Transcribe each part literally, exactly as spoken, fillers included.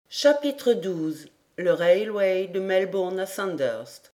Chapitre douze. Le railway de Melbourne à Sandhurst.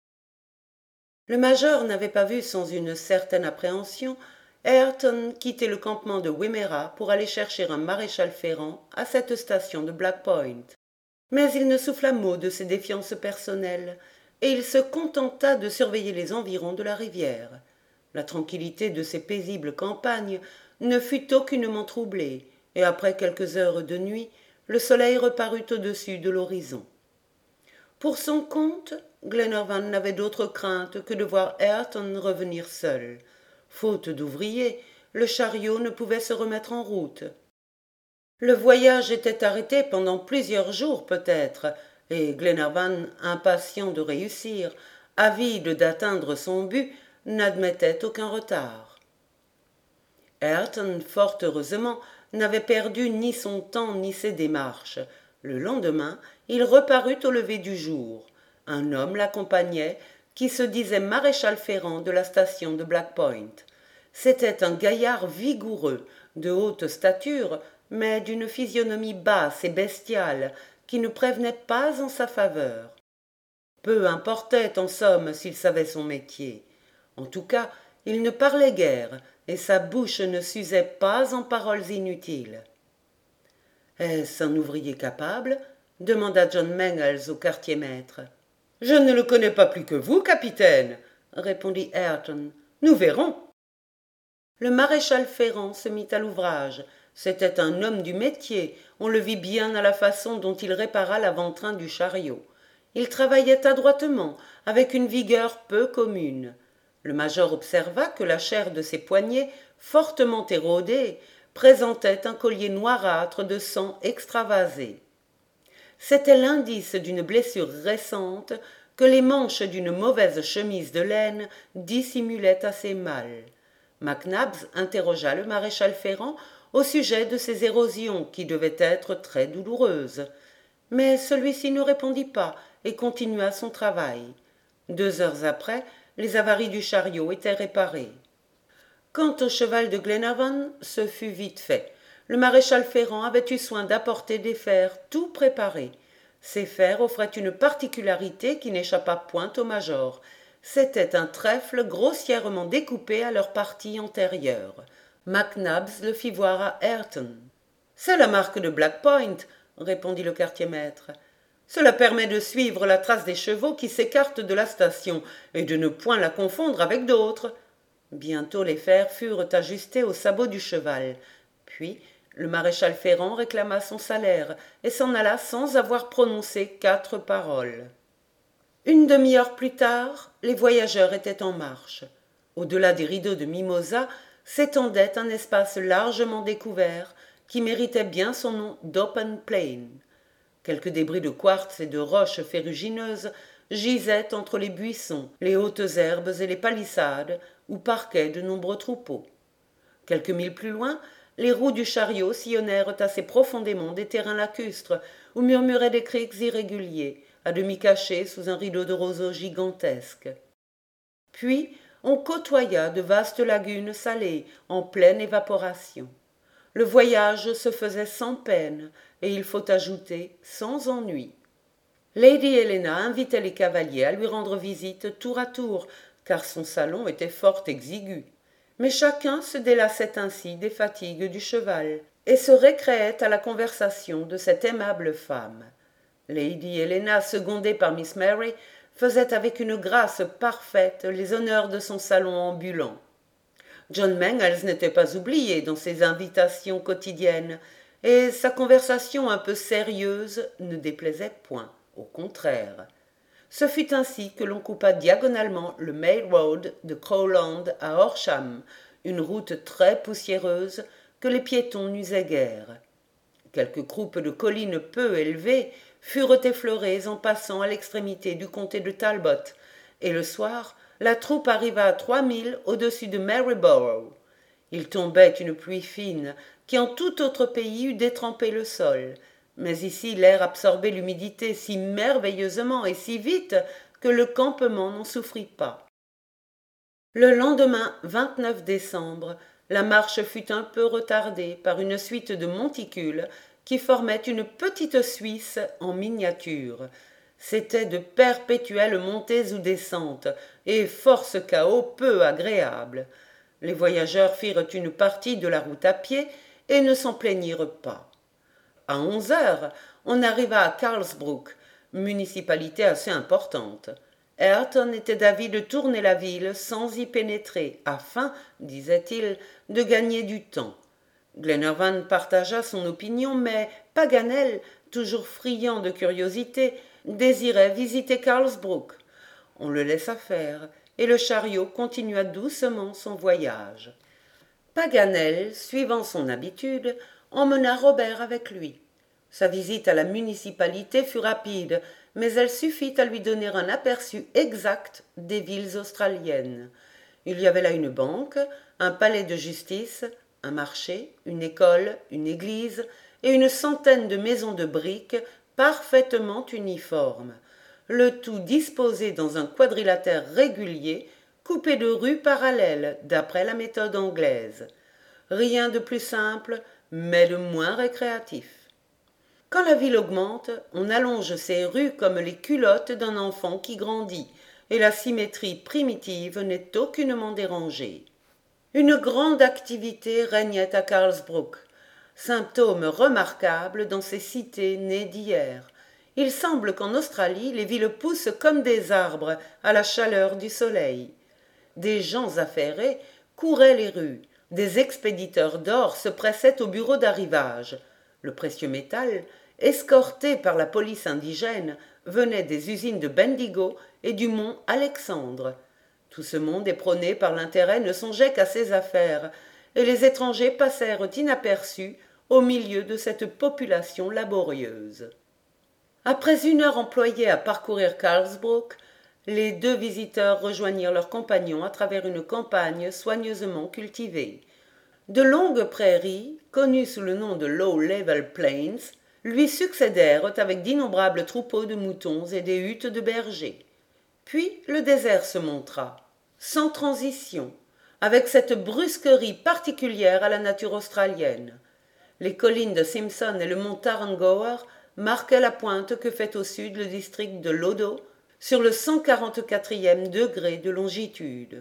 Le major n'avait pas vu sans une certaine appréhension Ayrton quitter le campement de Wimerra pour aller chercher un maréchal ferrant à cette station de Black Point. Mais il ne souffla mot de ses défiances personnelles, et il se contenta de surveiller les environs de la rivière. La tranquillité de ces paisibles campagnes ne fut aucunement troublée, et après quelques heures de nuit, le soleil reparut au-dessus de l'horizon. Pour son compte, Glenarvan n'avait d'autre crainte que de voir Ayrton revenir seul. Faute d'ouvriers, le chariot ne pouvait se remettre en route. Le voyage était arrêté pendant plusieurs jours peut-être, et Glenarvan, impatient de réussir, avide d'atteindre son but, n'admettait aucun retard. Ayrton, fort heureusement, n'avait perdu ni son temps ni ses démarches. Le lendemain, il reparut au lever du jour. Un homme l'accompagnait, qui se disait maréchal ferrant de la station de Black Point. C'était un gaillard vigoureux, de haute stature, mais d'une physionomie basse et bestiale, qui ne prévenait pas en sa faveur. Peu importait, en somme, s'il savait son métier. En tout cas, il ne parlait guère, et sa bouche ne s'usait pas en paroles inutiles. « Est-ce un ouvrier capable ?» demanda John Mangles au quartier-maître. « Je ne le connais pas plus que vous, capitaine, » répondit Ayrton. « Nous verrons. » Le maréchal ferrant se mit à l'ouvrage. C'était un homme du métier, on le vit bien à la façon dont il répara l'avant-train du chariot. Il travaillait adroitement, avec une vigueur peu commune. Le major observa que la chair de ses poignets, fortement érodée, présentait un collier noirâtre de sang extravasé. C'était l'indice d'une blessure récente que les manches d'une mauvaise chemise de laine dissimulaient assez mal. Mac Nabbs interrogea le maréchal ferrant au sujet de ces érosions qui devaient être très douloureuses. Mais celui-ci ne répondit pas et continua son travail. Deux heures après, les avaries du chariot étaient réparées. Quant au cheval de Glenarvan, ce fut vite fait. Le maréchal ferrant avait eu soin d'apporter des fers tout préparés. Ces fers offraient une particularité qui n'échappa point au major. C'était un trèfle grossièrement découpé à leur partie antérieure. Mac Nabbs le fit voir à Ayrton. « C'est la marque de Black Point, » répondit le quartier-maître. « Cela permet de suivre la trace des chevaux qui s'écartent de la station et de ne point la confondre avec d'autres. » Bientôt les fers furent ajustés au sabot du cheval. Puis le maréchal ferrant réclama son salaire et s'en alla sans avoir prononcé quatre paroles. Une demi-heure plus tard, les voyageurs étaient en marche. Au-delà des rideaux de mimosas s'étendait un espace largement découvert qui méritait bien son nom d'open plain. Quelques débris de quartz et de roches ferrugineuses gisaient entre les buissons, les hautes herbes et les palissades où parquaient de nombreux troupeaux. Quelques milles plus loin, les roues du chariot sillonnèrent assez profondément des terrains lacustres où murmuraient des criques irréguliers, à demi cachés sous un rideau de roseaux gigantesques. Puis on côtoya de vastes lagunes salées en pleine évaporation. Le voyage se faisait sans peine, et il faut ajouter sans ennui. Lady Helena invitait les cavaliers à lui rendre visite tour à tour, car son salon était fort exigu. Mais chacun se délassait ainsi des fatigues du cheval, et se récréait à la conversation de cette aimable femme. Lady Helena, secondée par Miss Mary, faisait avec une grâce parfaite les honneurs de son salon ambulant. John Mangles n'était pas oublié dans ses invitations quotidiennes, et sa conversation un peu sérieuse ne déplaisait point, au contraire. Ce fut ainsi que l'on coupa diagonalement le Mail Road de Crowland à Horsham, une route très poussiéreuse que les piétons n'usaient guère. Quelques croupes de collines peu élevées furent effleurées en passant à l'extrémité du comté de Talbot, et le soir, la troupe arriva à trois milles au-dessus de Maryborough. Il tombait une pluie fine, qui en tout autre pays eût détrempé le sol, mais ici l'air absorbait l'humidité si merveilleusement et si vite que le campement n'en souffrit pas. Le lendemain vingt-neuf décembre, la marche fut un peu retardée par une suite de monticules qui formaient une petite Suisse en miniature. C'étaient de perpétuelles montées ou descentes, et force chaos peu agréables. Les voyageurs firent une partie de la route à pied et ne s'en plaignirent pas. À onze heures, on arriva à Carlsbruck, municipalité assez importante. Ayrton était d'avis de tourner la ville sans y pénétrer, afin, disait-il, de gagner du temps. Glenarvan partagea son opinion, mais Paganel, toujours friand de curiosité, désirait visiter Carlsbruck. On le laissa faire, et le chariot continua doucement son voyage. Paganel, suivant son habitude, emmena Robert avec lui. Sa visite à la municipalité fut rapide, mais elle suffit à lui donner un aperçu exact des villes australiennes. Il y avait là une banque, un palais de justice, un marché, une école, une église et une centaine de maisons de briques parfaitement uniformes, le tout disposé dans un quadrilatère régulier, coupé de rues parallèles d'après la méthode anglaise. Rien de plus simple, mais de moins récréatif. Quand la ville augmente, on allonge ses rues comme les culottes d'un enfant qui grandit, et la symétrie primitive n'est aucunement dérangée. Une grande activité régnait à Carlsbruck, symptôme remarquable dans ces cités nées d'hier. Il semble qu'en Australie, les villes poussent comme des arbres à la chaleur du soleil. Des gens affairés couraient les rues, des expéditeurs d'or se pressaient au bureau d'arrivage. Le précieux métal, escorté par la police indigène, venait des usines de Bendigo et du mont Alexandre. Tout ce monde éperonné par l'intérêt ne songeait qu'à ses affaires, et les étrangers passèrent inaperçus au milieu de cette population laborieuse. Après une heure employée à parcourir Carlsbruck, les deux visiteurs rejoignirent leurs compagnons à travers une campagne soigneusement cultivée. De longues prairies, connues sous le nom de Low Level Plains, lui succédèrent avec d'innombrables troupeaux de moutons et des huttes de bergers. Puis le désert se montra, sans transition, avec cette brusquerie particulière à la nature australienne. Les collines de Simpson et le mont Tarrangower marquaient la pointe que fait au sud le district de Lodo, sur le cent quarante-quatrième degré de longitude.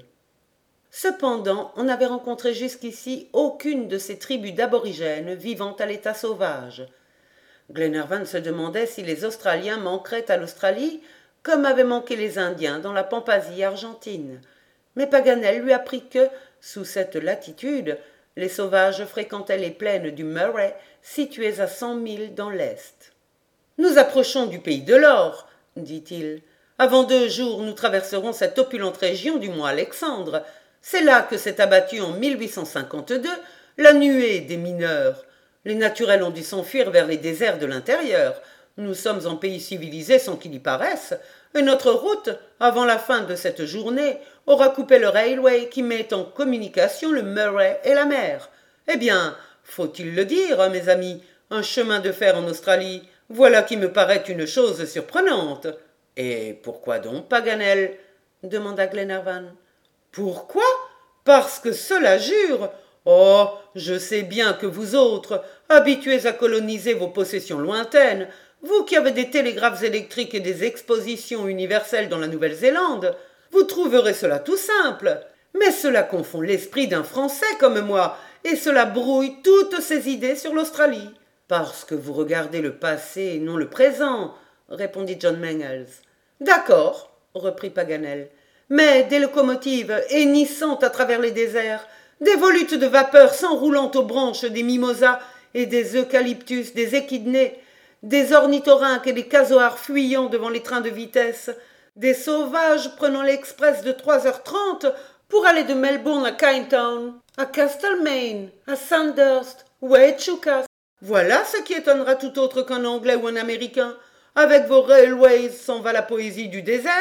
Cependant, on n'avait rencontré jusqu'ici aucune de ces tribus d'aborigènes vivant à l'état sauvage. Glenarvan se demandait si les Australiens manqueraient à l'Australie, comme avaient manqué les Indiens dans la Pampasie argentine. Mais Paganel lui apprit que, sous cette latitude, les sauvages fréquentaient les plaines du Murray, situées à cent milles dans l'est. « Nous approchons du pays de l'or, » dit-il. « Avant deux jours, nous traverserons cette opulente région du mont Alexandre. C'est là que s'est abattue en mille huit cent cinquante-deux la nuée des mineurs. Les naturels ont dû s'enfuir vers les déserts de l'intérieur. Nous sommes en pays civilisé sans qu'il y paraisse, et notre route, avant la fin de cette journée, aura coupé le railway qui met en communication le Murray et la mer. Eh bien, faut-il le dire, mes amis, un chemin de fer en Australie, voilà qui me paraît une chose surprenante. » « Et pourquoi donc, Paganel ?» demanda Glenarvan. « Pourquoi ? Parce que cela jure. Oh, je sais bien que vous autres, habitués à coloniser vos possessions lointaines, vous qui avez des télégraphes électriques et des expositions universelles dans la Nouvelle-Zélande, vous trouverez cela tout simple. Mais cela confond l'esprit d'un Français comme moi, et cela brouille toutes ses idées sur l'Australie. »« Parce que vous regardez le passé et non le présent, » répondit John Mangles. « D'accord, » reprit Paganel, « mais des locomotives hennissant à travers les déserts, des volutes de vapeur s'enroulant aux branches des mimosas et des eucalyptus, des échidnés, des ornithorynques et des casoars fuyant devant les trains de vitesse, des sauvages prenant l'express de trois heures trente pour aller de Melbourne à Caintown, à Castlemaine, à Sandhurst ou à Echuca. Voilà ce qui étonnera tout autre qu'un Anglais ou un Américain. Avec vos railways s'en va la poésie du désert. »«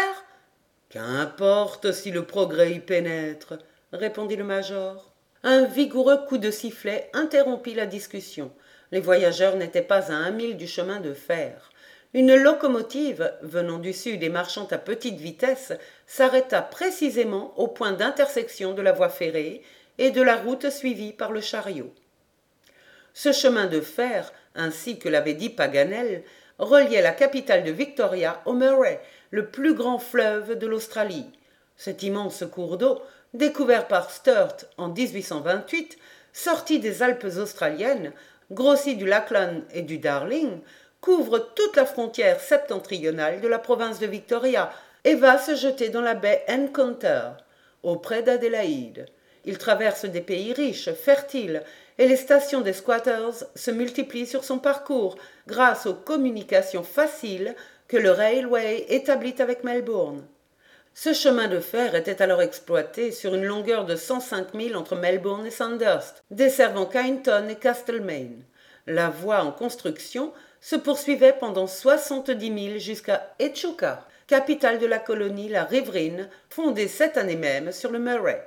Qu'importe si le progrès y pénètre, » répondit le major. Un vigoureux coup de sifflet interrompit la discussion. Les voyageurs n'étaient pas à un mille du chemin de fer. Une locomotive, venant du sud et marchant à petite vitesse, s'arrêta précisément au point d'intersection de la voie ferrée et de la route suivie par le chariot. Ce chemin de fer, ainsi que l'avait dit Paganel, reliait la capitale de Victoria au Murray, le plus grand fleuve de l'Australie. Cet immense cours d'eau, découvert par Sturt en dix-huit cent vingt-huit, sorti des Alpes australiennes, grossi du Lachlan et du Darling, couvre toute la frontière septentrionale de la province de Victoria et va se jeter dans la baie Encounter, auprès d'Adélaïde. Il traverse des pays riches, fertiles, et les stations des squatters se multiplient sur son parcours grâce aux communications faciles que le railway établit avec Melbourne. Ce chemin de fer était alors exploité sur une longueur de cent cinq milles entre Melbourne et Sandhurst, desservant Kyneton et Castlemaine. La voie en construction se poursuivait pendant soixante-dix milles jusqu'à Echuca, capitale de la colonie la Riveraine, fondée cette année même sur le Murray.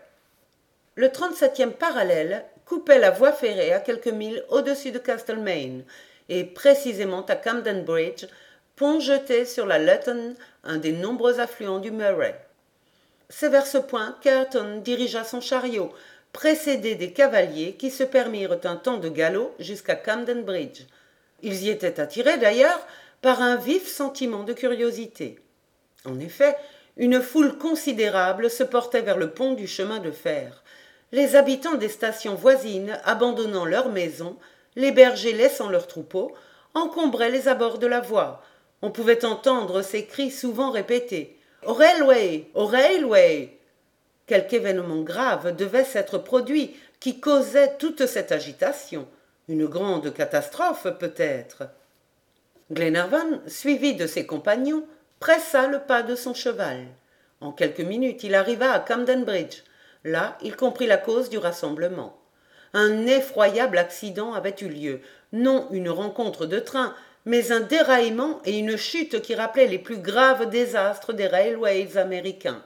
Le trente-septième parallèle coupait la voie ferrée à quelques milles au-dessus de Castlemaine, et précisément à Camden Bridge, pont jeté sur la Lutton, un des nombreux affluents du Murray. C'est vers ce point qu'Ayrton dirigea son chariot, précédé des cavaliers qui se permirent un temps de galop jusqu'à Camden Bridge. Ils y étaient attirés d'ailleurs par un vif sentiment de curiosité. En effet, une foule considérable se portait vers le pont du chemin de fer. Les habitants des stations voisines abandonnant leurs maisons, les bergers laissant leurs troupeaux, encombraient les abords de la voie. On pouvait entendre ces cris souvent répétés « Au railway! Au railway !» Quelque événement grave devait s'être produit qui causait toute cette agitation. Une grande catastrophe, peut-être. Glenarvan, suivi de ses compagnons, pressa le pas de son cheval. En quelques minutes, il arriva à Camden Bridge. Là, il comprit la cause du rassemblement. Un effroyable accident avait eu lieu, non une rencontre de train, mais un déraillement et une chute qui rappelaient les plus graves désastres des railways américains.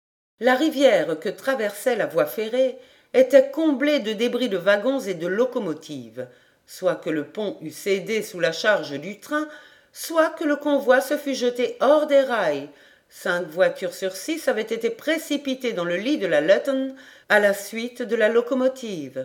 La rivière que traversait la voie ferrée était comblée de débris de wagons et de locomotives, soit que le pont eût cédé sous la charge du train, soit que le convoi se fût jeté hors des rails. Cinq voitures sur six avaient été précipitées dans le lit de la Lutton à la suite de la locomotive.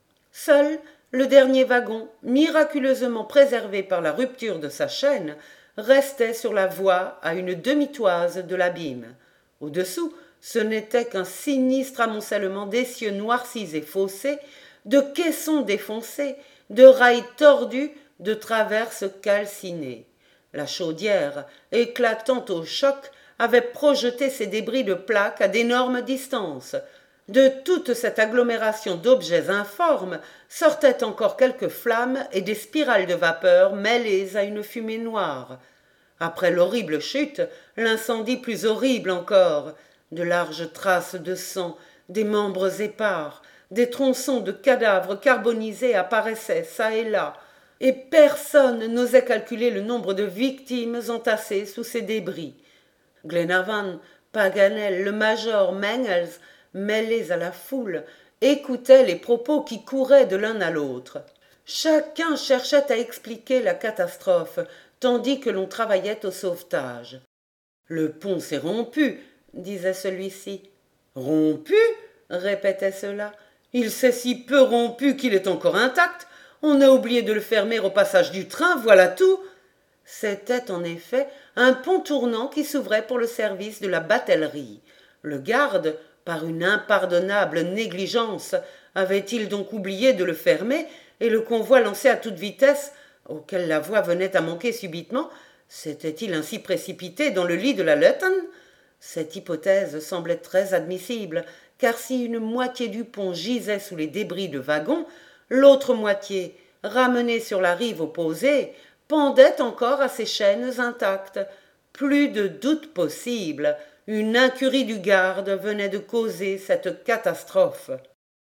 Seul le dernier wagon, miraculeusement préservé par la rupture de sa chaîne, restait sur la voie à une demi-toise de l'abîme. Au-dessous, ce n'était qu'un sinistre amoncellement d'essieux noircis et faussés, de caissons défoncés, de rails tordus, de traverses calcinées. La chaudière, éclatant au choc, avait projeté ses débris de plaques à d'énormes distances. De toute cette agglomération d'objets informes sortaient encore quelques flammes et des spirales de vapeur mêlées à une fumée noire. Après l'horrible chute, l'incendie plus horrible encore. De larges traces de sang, des membres épars, des tronçons de cadavres carbonisés apparaissaient çà et là, et personne n'osait calculer le nombre de victimes entassées sous ces débris. Glenarvan, Paganel, le major Mangles, mêlés à la foule, écoutaient les propos qui couraient de l'un à l'autre. Chacun cherchait à expliquer la catastrophe, tandis que l'on travaillait au sauvetage. « Le pont s'est rompu, » disait celui-ci. « Rompu » répétaient ceux-là. « Il s'est si peu rompu qu'il est encore intact. On a oublié de le fermer au passage du train, voilà tout. » C'était en effet un pont tournant qui s'ouvrait pour le service de la batellerie. Le garde, par une impardonnable négligence, avait-il donc oublié de le fermer, et le convoi lancé à toute vitesse, auquel la voie venait à manquer subitement, s'était-il ainsi précipité dans le lit de la Lutton? Cette hypothèse semblait très admissible, car si une moitié du pont gisait sous les débris de wagons, l'autre moitié, ramenée sur la rive opposée, pendait encore à ses chaînes intactes. Plus de doute possible, une incurie du garde venait de causer cette catastrophe.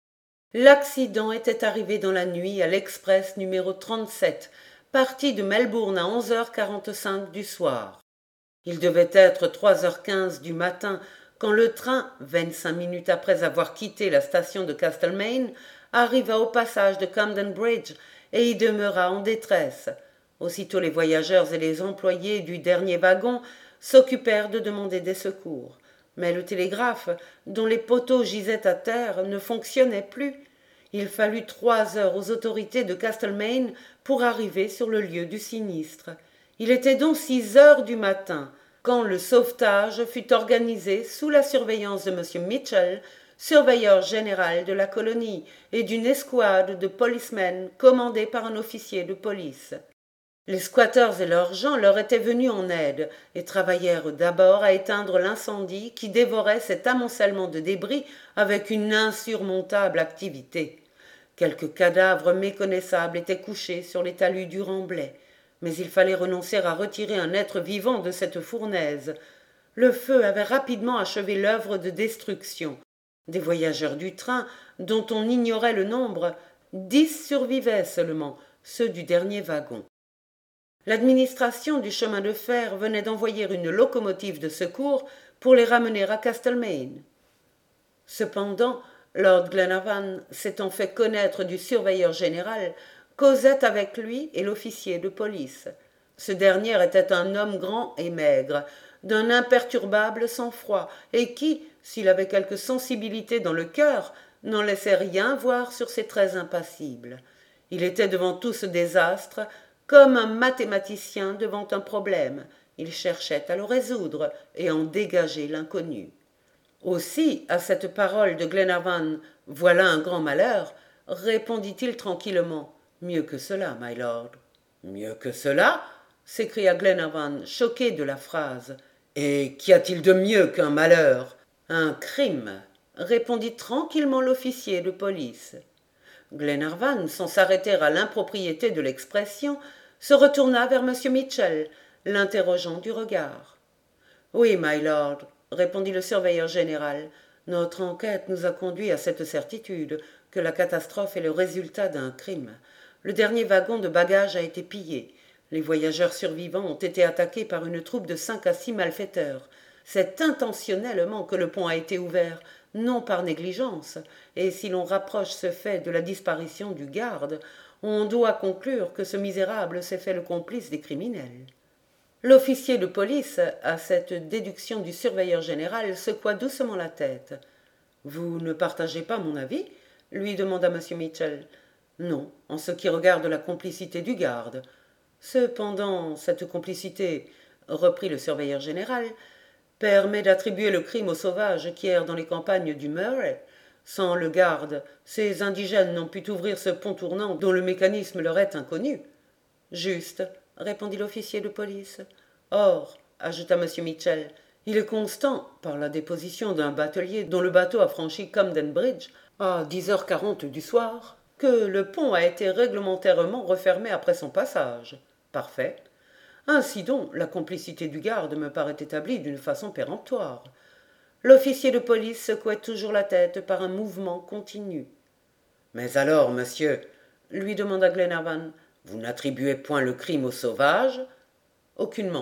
L'accident était arrivé dans la nuit à l'express numéro trente-sept, parti de Melbourne à onze heures quarante-cinq du soir. Il devait être trois heures quinze du matin quand le train, vingt-cinq minutes après avoir quitté la station de Castlemaine, arriva au passage de Camden Bridge et y demeura en détresse. Aussitôt les voyageurs et les employés du dernier wagon s'occupèrent de demander des secours. Mais le télégraphe, dont les poteaux gisaient à terre, ne fonctionnait plus. Il fallut trois heures aux autorités de Castlemaine pour arriver sur le lieu du sinistre. Il était donc six heures du matin, quand le sauvetage fut organisé sous la surveillance de M. Mitchell, surveilleur général de la colonie, et d'une escouade de policemen commandée par un officier de police. Les squatteurs et leurs gens leur étaient venus en aide et travaillèrent d'abord à éteindre l'incendie qui dévorait cet amoncellement de débris avec une insurmontable activité. Quelques cadavres méconnaissables étaient couchés sur les talus du remblai, mais il fallait renoncer à retirer un être vivant de cette fournaise. Le feu avait rapidement achevé l'œuvre de destruction. Des voyageurs du train, dont on ignorait le nombre, dix survivaient seulement, ceux du dernier wagon. L'administration du chemin de fer venait d'envoyer une locomotive de secours pour les ramener à Castlemaine. Cependant, Lord Glenarvan, s'étant fait connaître du surveilleur général, causait avec lui et l'officier de police. Ce dernier était un homme grand et maigre, d'un imperturbable sang-froid, et qui, s'il avait quelque sensibilité dans le cœur, n'en laissait rien voir sur ses traits impassibles. Il était devant tout ce désastre comme un mathématicien devant un problème. Il cherchait à le résoudre et en dégager l'inconnu. Aussi, à cette parole de Glenarvan, « Voilà un grand malheur », répondit-il tranquillement. « Mieux que cela, my lord. »« Mieux que cela » s'écria Glenarvan, choqué de la phrase. « Et qu'y a-t-il de mieux qu'un malheur ?»« Un crime » répondit tranquillement l'officier de police. Glenarvan, sans s'arrêter à l'impropriété de l'expression, se retourna vers M. Mitchell, l'interrogeant du regard. « Oui, my lord, » répondit le surveilleur général, « notre enquête nous a conduit à cette certitude que la catastrophe est le résultat d'un crime. Le dernier wagon de bagages a été pillé. Les voyageurs survivants ont été attaqués par une troupe de cinq à six malfaiteurs. C'est intentionnellement que le pont a été ouvert, non par négligence, et si l'on rapproche ce fait de la disparition du garde, on doit conclure que ce misérable s'est fait le complice des criminels. » L'officier de police, à cette déduction du surveilleur général, secoua doucement la tête. « Vous ne partagez pas mon avis ?» lui demanda M. Mitchell. « Non, en ce qui regarde la complicité du garde. Cependant, cette complicité, reprit le surveilleur général, permet d'attribuer le crime aux sauvages qui errent dans les campagnes du Murray. Sans le garde, ces indigènes n'ont pu ouvrir ce pont tournant dont le mécanisme leur est inconnu. »« Juste, » répondit l'officier de police. « Or, ajouta M. Mitchell, il est constant, par la déposition d'un batelier dont le bateau a franchi Camden Bridge à dix heures quarante du soir, que le pont a été réglementairement refermé après son passage. Parfait. Ainsi donc, la complicité du garde me paraît établie d'une façon péremptoire. » L'officier de police secouait toujours la tête par un mouvement continu. « Mais alors, monsieur, » lui demanda Glenarvan, « vous n'attribuez point le crime aux sauvages ?»« Aucunement. »«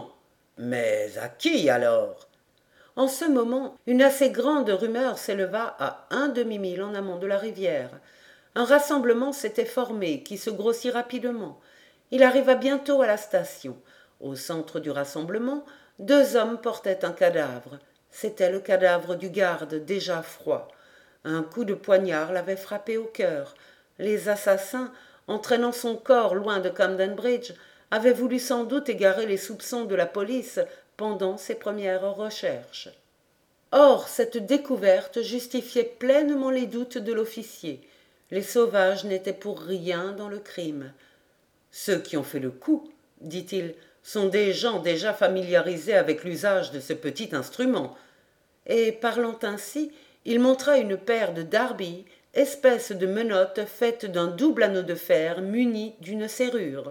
Mais à qui alors ?» En ce moment, une assez grande rumeur s'éleva à un demi-mille en amont de la rivière. Un rassemblement s'était formé, qui se grossit rapidement. Il arriva bientôt à la station. Au centre du rassemblement, deux hommes portaient un cadavre. C'était le cadavre du garde, déjà froid. Un coup de poignard l'avait frappé au cœur. Les assassins, entraînant son corps loin de Camden Bridge, avaient voulu sans doute égarer les soupçons de la police pendant ses premières recherches. Or, cette découverte justifiait pleinement les doutes de l'officier. Les sauvages n'étaient pour rien dans le crime. « Ceux qui ont fait le coup, dit-il, sont des gens déjà familiarisés avec l'usage de ce petit instrument. » Et parlant ainsi, il montra une paire de darby, espèce de menottes faite d'un double anneau de fer muni d'une serrure.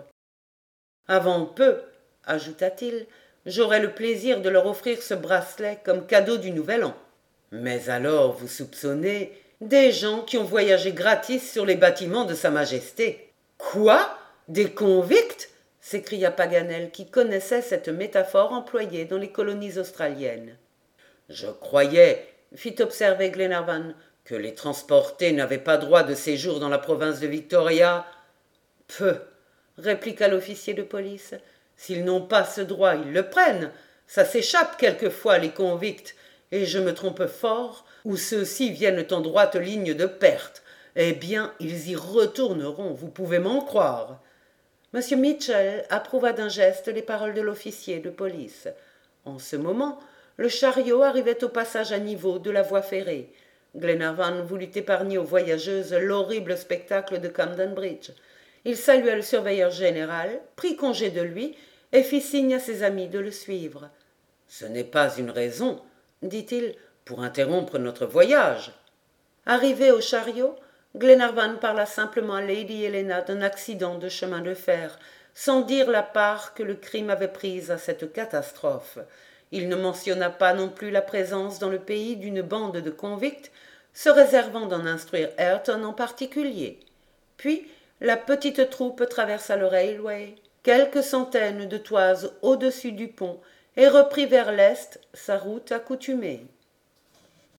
« Avant peu, ajouta-t-il, j'aurai le plaisir de leur offrir ce bracelet comme cadeau du Nouvel An. Mais alors vous soupçonnez des gens qui ont voyagé gratis sur les bâtiments de Sa Majesté. »« Quoi ? Des convicts ?» s'écria Paganel, qui connaissait cette métaphore employée dans les colonies australiennes. « Je croyais, fit observer Glenarvan, que les transportés n'avaient pas droit de séjour dans la province de Victoria. »« Peu, répliqua l'officier de police. S'ils n'ont pas ce droit, ils le prennent. Ça s'échappe quelquefois, les convicts, et je me trompe fort, ou ceux-ci viennent en droite ligne de perte. Eh bien, ils y retourneront, vous pouvez m'en croire. M. Mitchell approuva d'un geste les paroles de l'officier de police. En ce moment, le chariot arrivait au passage à niveau de la voie ferrée. Glenarvan voulut épargner aux voyageuses l'horrible spectacle de Camden Bridge. Il salua le surveilleur général, prit congé de lui et fit signe à ses amis de le suivre. « Ce n'est pas une raison, dit-il, pour interrompre notre voyage. » Arrivé au chariot, Glenarvan parla simplement à Lady Helena d'un accident de chemin de fer, sans dire la part que le crime avait prise à cette catastrophe. Il ne mentionna pas non plus la présence dans le pays d'une bande de convicts, se réservant d'en instruire Ayrton en particulier. Puis la petite troupe traversa le railway, quelques centaines de toises au-dessus du pont, et reprit vers l'est sa route accoutumée.